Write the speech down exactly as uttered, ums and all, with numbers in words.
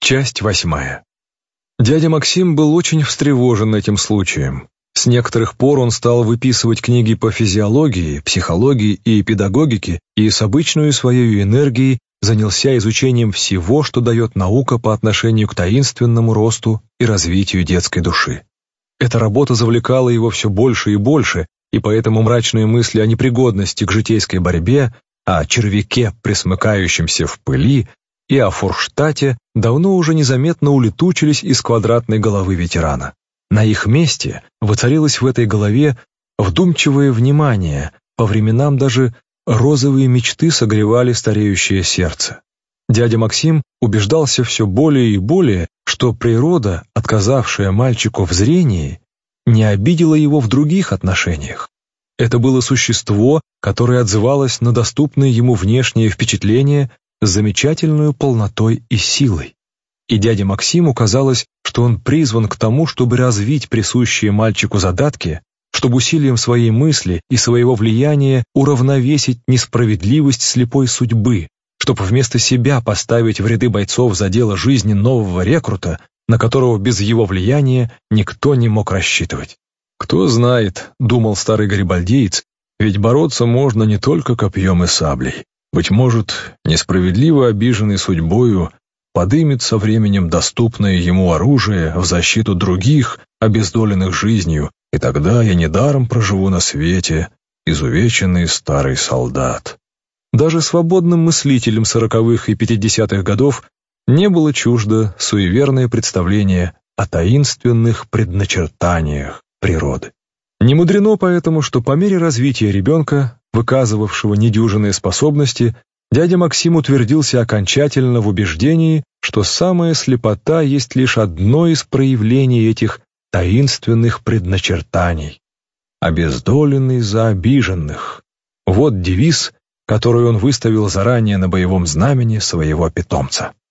Часть восьмая. Дядя Максим был очень встревожен этим случаем. С некоторых пор он стал выписывать книги по физиологии, психологии и педагогике и с обычной своей энергией занялся изучением всего, что дает наука по отношению к таинственному росту и развитию детской души. Эта работа завлекала его все больше и больше, и поэтому мрачные мысли о непригодности к житейской борьбе, о червяке, пресмыкающемся в пыли, и о Форштате давно уже незаметно улетучились из квадратной головы ветерана. На их месте воцарилось в этой голове вдумчивое внимание, по временам даже розовые мечты согревали стареющее сердце. Дядя Максим убеждался все более и более, что природа, отказавшая мальчику в зрении, не обидела его в других отношениях. Это было существо, которое отзывалось на доступные ему внешние впечатления с замечательной полнотой и силой. И дяде Максиму казалось, что он призван к тому, чтобы развить присущие мальчику задатки, чтобы усилием своей мысли и своего влияния уравновесить несправедливость слепой судьбы, чтобы вместо себя поставить в ряды бойцов за дело жизни нового рекрута, на которого без его влияния никто не мог рассчитывать. «Кто знает», — думал старый гарибальдиец, «ведь бороться можно не только копьем и саблей. Быть может, несправедливо обиженный судьбою подымет со временем доступное ему оружие в защиту других, обездоленных жизнью, и тогда я недаром проживу на свете, изувеченный старый солдат». Даже свободным мыслителям сороковых и пятидесятых годов не было чуждо суеверное представление о таинственных предначертаниях природы. Не мудрено поэтому, что по мере развития ребенка, выказывавшего недюжинные способности, дядя Максим утвердился окончательно в убеждении, что самая слепота есть лишь одно из проявлений этих таинственных предначертаний. «Обездоленный за обиженных» — вот девиз, который он выставил заранее на боевом знамени своего питомца.